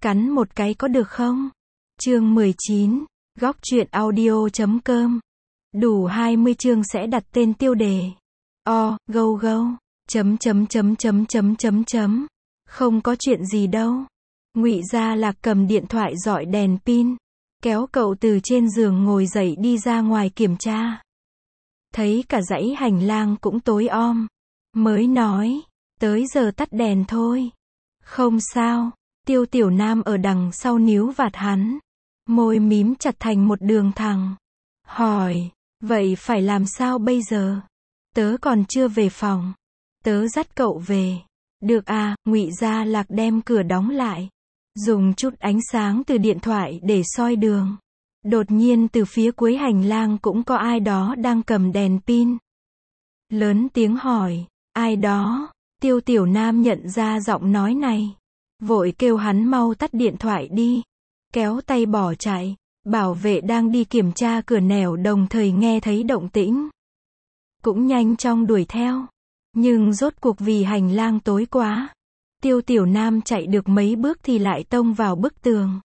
Cắn một cái có được không? Chương 19, góc truyện audio.com. Đủ 20 chương sẽ đặt tên tiêu đề. Go go. Không có chuyện gì đâu. Ngụy Gia Lạc cầm điện thoại dọi đèn pin, kéo cậu từ trên giường ngồi dậy đi ra ngoài kiểm tra. Thấy cả dãy hành lang cũng tối om, mới nói, tới giờ tắt đèn thôi. Không sao. Tiêu Tiểu Nam ở đằng sau níu vạt hắn, môi mím chặt thành một đường thẳng. Hỏi, vậy phải làm sao bây giờ? Tớ còn chưa về phòng. Tớ dắt cậu về. Được à, Ngụy Gia Lạc đem cửa đóng lại, dùng chút ánh sáng từ điện thoại để soi đường. Đột nhiên từ phía cuối hành lang cũng có ai đó đang cầm đèn pin. Lớn tiếng hỏi, ai đó? Tiêu Tiểu Nam nhận ra giọng nói này, vội kêu hắn mau tắt điện thoại đi, kéo tay bỏ chạy. Bảo vệ đang đi kiểm tra cửa nẻo đồng thời nghe thấy động tĩnh, cũng nhanh chóng đuổi theo. Nhưng rốt cuộc vì hành lang tối quá, Tiêu Tiểu Nam chạy được mấy bước thì lại tông vào bức tường.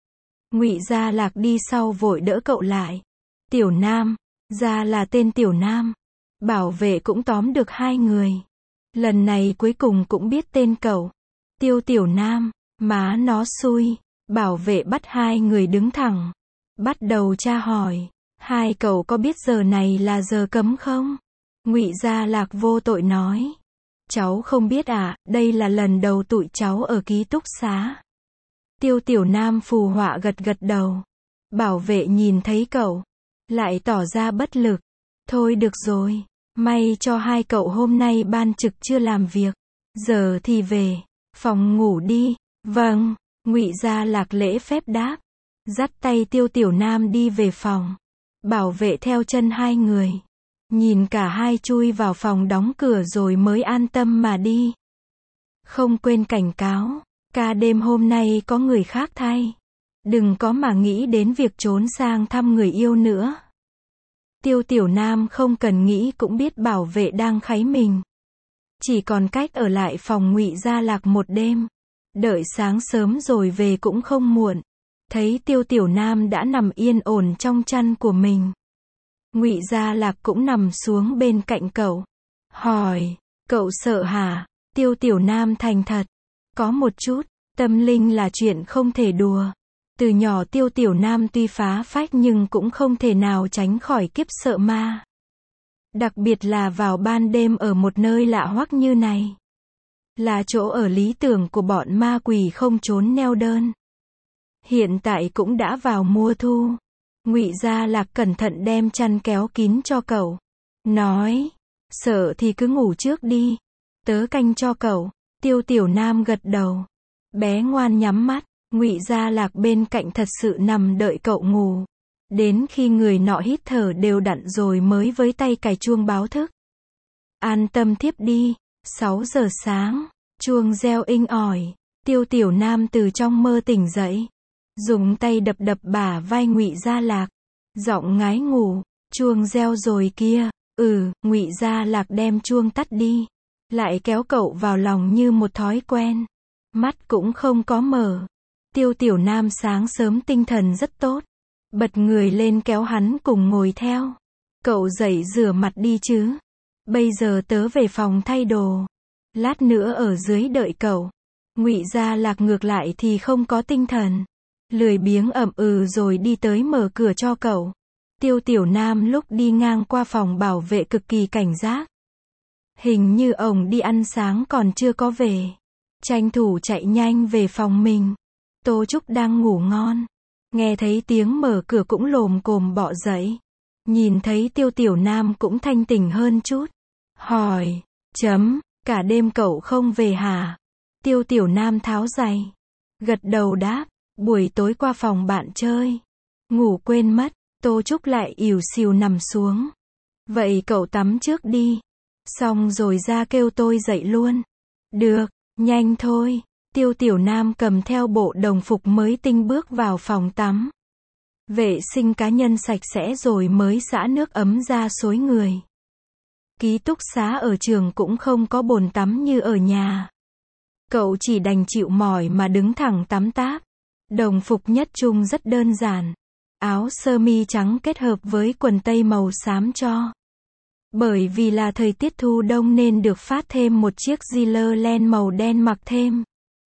Ngụy Gia Lạc đi sau vội đỡ cậu lại. Tiểu Nam, ra là tên Tiểu Nam. Bảo vệ cũng tóm được hai người. Lần này cuối cùng cũng biết tên cậu. Tiêu Tiểu Nam, má nó xui. Bảo vệ bắt hai người đứng thẳng, bắt đầu tra hỏi, hai cậu có biết giờ này là giờ cấm không? Ngụy Gia Lạc vô tội nói, cháu không biết à, đây là lần đầu tụi cháu ở ký túc xá. Tiêu Tiểu Nam phù họa gật gật đầu. Bảo vệ nhìn thấy cậu, lại tỏ ra bất lực. Thôi được rồi, may cho hai cậu hôm nay ban trực chưa làm việc, giờ thì về phòng ngủ đi. Vâng. Ngụy Gia Lạc lễ phép đáp, dắt tay Tiêu Tiểu Nam đi về phòng. Bảo vệ theo chân hai người, nhìn cả hai chui vào phòng đóng cửa rồi mới an tâm mà đi. Không quên cảnh cáo, ca đêm hôm nay có người khác thay, đừng có mà nghĩ đến việc trốn sang thăm người yêu nữa. Tiêu Tiểu Nam không cần nghĩ cũng biết bảo vệ đang kháy mình. Chỉ còn cách ở lại phòng Ngụy Gia Lạc một đêm. Đợi sáng sớm rồi về cũng không muộn. Thấy Tiêu Tiểu Nam đã nằm yên ổn trong chăn của mình, Ngụy Gia Lạc cũng nằm xuống bên cạnh cậu. Hỏi, cậu sợ hả? Tiêu Tiểu Nam thành thật, có một chút. Tâm linh là chuyện không thể đùa. Từ nhỏ Tiêu Tiểu Nam tuy phá phách nhưng cũng không thể nào tránh khỏi kiếp sợ ma. Đặc biệt là vào ban đêm ở một nơi lạ hoắc như này. Là chỗ ở lý tưởng của bọn ma quỷ không trốn neo đơn. Hiện tại cũng đã vào mùa thu. Ngụy Gia Lạc cẩn thận đem chăn kéo kín cho cậu. Nói, sợ thì cứ ngủ trước đi. Tớ canh cho cậu. Tiêu Tiểu Nam gật đầu. Bé ngoan nhắm mắt. Ngụy Gia Lạc bên cạnh thật sự nằm đợi cậu ngủ. Đến khi người nọ hít thở đều đặn rồi mới với tay cài chuông báo thức. An tâm thiếp đi. 6 giờ sáng, chuông reo inh ỏi. Tiêu Tiểu Nam từ trong mơ tỉnh dậy, dùng tay đập đập bả vai Ngụy Gia Lạc, giọng ngái ngủ, chuông reo rồi kia. Ngụy Gia Lạc đem chuông tắt đi, lại kéo cậu vào lòng như một thói quen. Mắt cũng không có mở. Tiêu Tiểu Nam sáng sớm tinh thần rất tốt, bật người lên kéo hắn cùng ngồi theo. Cậu dậy rửa mặt đi chứ. Bây giờ tớ về phòng thay đồ, lát nữa ở dưới đợi cậu. Ngụy Gia Lạc ngược lại thì không có tinh thần, lười biếng rồi đi tới mở cửa cho cậu. Tiêu Tiểu Nam lúc đi ngang qua phòng bảo vệ cực kỳ cảnh giác. Hình như ổng đi ăn sáng còn chưa có về, tranh thủ chạy nhanh về phòng mình. Tô Trúc đang ngủ ngon, nghe thấy tiếng mở cửa cũng lồm cồm bò dậy. Nhìn thấy Tiêu Tiểu Nam cũng thanh tỉnh hơn chút. Hỏi, cả đêm cậu không về hả? Tiêu Tiểu Nam tháo giày, gật đầu đáp, buổi tối qua phòng bạn chơi, ngủ quên mất. Tô Trúc lại ỉu xìu nằm xuống. Vậy cậu tắm trước đi, xong rồi ra kêu tôi dậy luôn. Được, nhanh thôi. Tiêu Tiểu Nam cầm theo bộ đồng phục mới tinh bước vào phòng tắm. Vệ sinh cá nhân sạch sẽ rồi mới xả nước ấm ra xối người. Ký túc xá ở trường cũng không có bồn tắm như ở nhà. Cậu chỉ đành chịu mỏi mà đứng thẳng tắm táp. Đồng phục nhất trung rất đơn giản. Áo sơ mi trắng kết hợp với quần tây màu xám cho. Bởi vì là thời tiết thu đông nên được phát thêm một chiếc gilet len màu đen mặc thêm.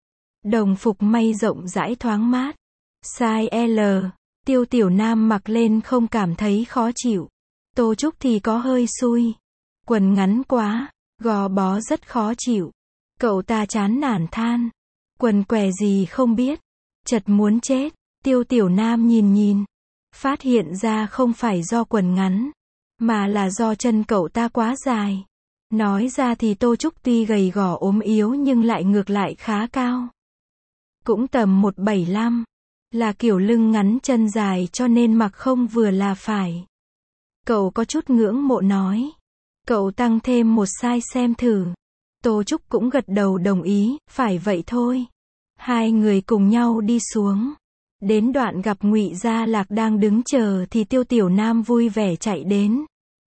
Đồng phục may rộng rãi thoáng mát. Size L, Tiêu Tiểu Nam mặc lên không cảm thấy khó chịu. Tô Trúc thì có hơi xui. Quần ngắn quá, gò bó rất khó chịu. Cậu ta chán nản than. Quần què gì không biết. Chật muốn chết. Tiêu Tiểu Nam nhìn. Phát hiện ra không phải do quần ngắn, mà là do chân cậu ta quá dài. Nói ra thì Tô Trúc tuy gầy gò ốm yếu nhưng lại ngược lại khá cao. Cũng tầm 175. Là kiểu lưng ngắn chân dài cho nên mặc không vừa là phải. Cậu có chút ngưỡng mộ nói. Cậu tăng thêm một size xem thử. Tô Trúc cũng gật đầu đồng ý, phải vậy thôi. Hai người cùng nhau đi xuống. Đến đoạn gặp Ngụy Gia Lạc đang đứng chờ thì Tiêu Tiểu Nam vui vẻ chạy đến.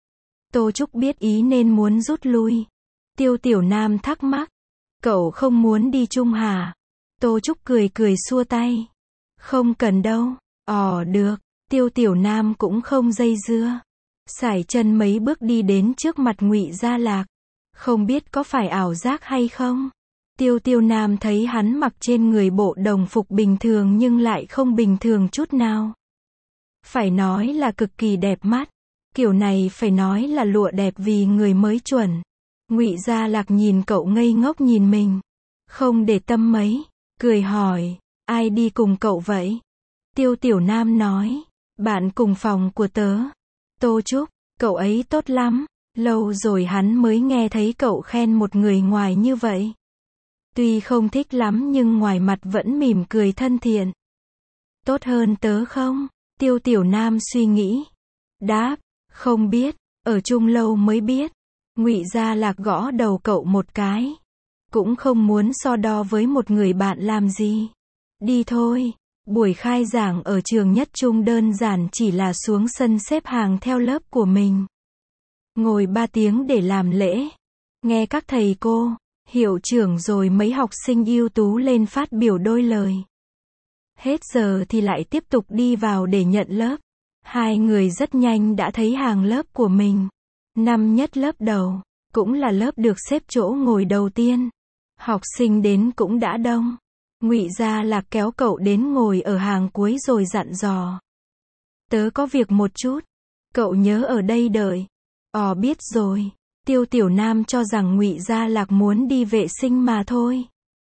Tô Trúc biết ý nên muốn rút lui. Tiêu Tiểu Nam thắc mắc. Cậu không muốn đi chung hả? Tô Trúc cười xua tay. Không cần đâu. Được. Tiêu Tiểu Nam cũng không dây dưa. Sải chân mấy bước đi đến trước mặt Ngụy Gia Lạc. Không biết có phải ảo giác hay không? Tiêu Nam thấy hắn mặc trên người bộ đồng phục bình thường nhưng lại không bình thường chút nào. Phải nói là cực kỳ đẹp mắt. Kiểu này phải nói là lụa đẹp vì người mới chuẩn. Ngụy Gia Lạc nhìn cậu ngây ngốc nhìn mình. Không để tâm mấy. Cười hỏi, ai đi cùng cậu vậy? Tiêu Tiểu Nam nói, bạn cùng phòng của tớ. Tô Trúc, cậu ấy tốt lắm. Lâu rồi hắn mới nghe thấy cậu khen một người ngoài như vậy. Tuy không thích lắm nhưng ngoài mặt vẫn mỉm cười thân thiện. Tốt hơn tớ không? Tiêu Tiểu Nam suy nghĩ. Đáp, không biết, ở chung lâu mới biết. Ngụy Gia Lạc gõ đầu cậu một cái. Cũng không muốn so đo với một người bạn làm gì. Đi thôi. Buổi khai giảng ở trường nhất trung đơn giản chỉ là xuống sân xếp hàng theo lớp của mình. Ngồi 3 tiếng để làm lễ. Nghe các thầy cô, hiệu trưởng rồi mấy học sinh ưu tú lên phát biểu đôi lời. Hết giờ thì lại tiếp tục đi vào để nhận lớp. Hai người rất nhanh đã thấy hàng lớp của mình. Năm nhất lớp đầu, cũng là lớp được xếp chỗ ngồi đầu tiên. Học sinh đến cũng đã đông. Ngụy Gia Lạc kéo cậu đến ngồi ở hàng cuối rồi dặn dò. Tớ có việc một chút. Cậu nhớ ở đây đợi. Biết rồi. Tiêu Tiểu Nam cho rằng Ngụy Gia Lạc muốn đi vệ sinh mà thôi.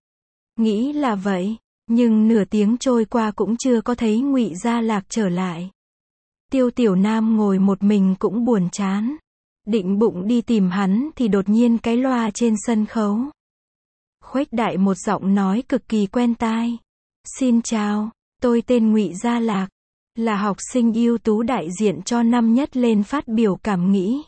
Nghĩ là vậy, nhưng nửa tiếng trôi qua cũng chưa có thấy Ngụy Gia Lạc trở lại. Tiêu Tiểu Nam ngồi một mình cũng buồn chán. Định bụng đi tìm hắn thì đột nhiên cái loa trên sân khấu khuếch đại một giọng nói cực kỳ quen tai. Xin chào, tôi tên Ngụy Gia Lạc, là học sinh ưu tú đại diện cho năm nhất lên phát biểu cảm nghĩ.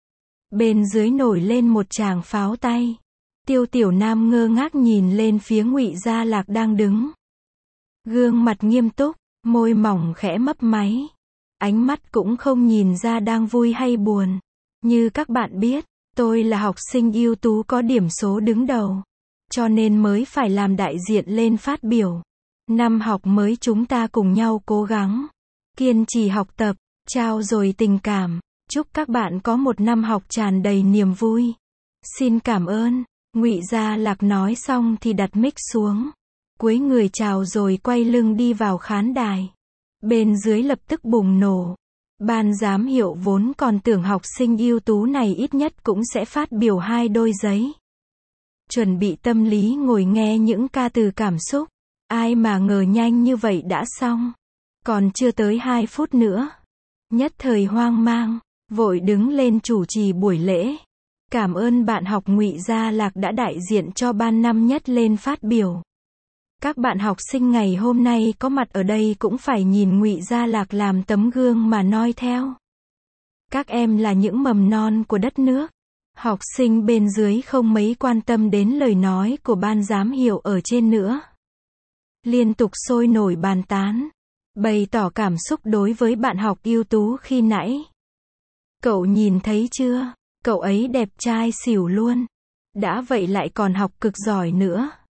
Bên dưới nổi lên một tràng pháo tay. Tiêu Tiểu Nam ngơ ngác nhìn lên phía Ngụy Gia Lạc đang đứng. Gương mặt nghiêm túc, môi mỏng khẽ mấp máy. Ánh mắt cũng không nhìn ra đang vui hay buồn. Như các bạn biết, tôi là học sinh ưu tú có điểm số đứng đầu. Cho nên mới phải làm đại diện lên phát biểu. Năm học mới chúng ta cùng nhau cố gắng. Kiên trì học tập, trao dồi tình cảm. Chúc các bạn có một năm học tràn đầy niềm vui. Xin cảm ơn. Ngụy Gia Lạc nói xong thì đặt mic xuống. Cúi người chào rồi quay lưng đi vào khán đài. Bên dưới lập tức bùng nổ. Ban giám hiệu vốn còn tưởng học sinh ưu tú này ít nhất cũng sẽ phát biểu 2 đôi giấy. Chuẩn bị tâm lý ngồi nghe những ca từ cảm xúc. Ai mà ngờ nhanh như vậy đã xong. Còn chưa tới 2 phút nữa. Nhất thời hoang mang. Vội đứng lên chủ trì buổi lễ. Cảm ơn bạn học Ngụy Gia Lạc đã đại diện cho ban năm nhất lên phát biểu. Các bạn học sinh ngày hôm nay có mặt ở đây cũng phải nhìn Ngụy Gia Lạc làm tấm gương mà noi theo. Các em là những mầm non của đất nước. Học sinh bên dưới không mấy quan tâm đến lời nói của ban giám hiệu ở trên nữa. Liên tục sôi nổi bàn tán. Bày tỏ cảm xúc đối với bạn học ưu tú khi nãy. Cậu nhìn thấy chưa? Cậu ấy đẹp trai xỉu luôn. Đã vậy lại còn học cực giỏi nữa.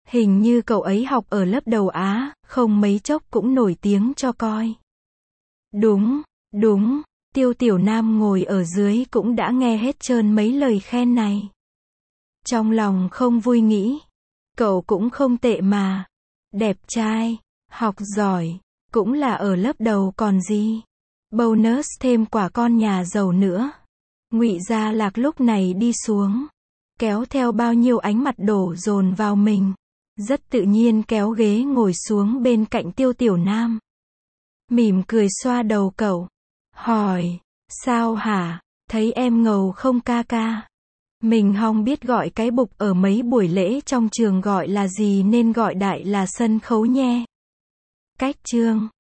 Hình như cậu ấy học ở lớp đầu Á, không mấy chốc cũng nổi tiếng cho coi. Đúng, đúng, Tiêu Tiểu Nam ngồi ở dưới cũng đã nghe hết trơn mấy lời khen này. Trong lòng không vui nghĩ, cậu cũng không tệ mà. Đẹp trai, học giỏi, cũng là ở lớp đầu còn gì. Bonus thêm quả con nhà giàu nữa. Ngụy Gia Lạc lúc này đi xuống, kéo theo bao nhiêu ánh mặt đổ dồn vào mình. Rất tự nhiên kéo ghế ngồi xuống bên cạnh Tiêu Tiểu Nam. Mỉm cười xoa đầu cậu. Hỏi, sao hả, thấy em ngầu không ca ca? Mình hong biết gọi cái bục ở mấy buổi lễ trong trường gọi là gì nên gọi đại là sân khấu nhe. Cách chương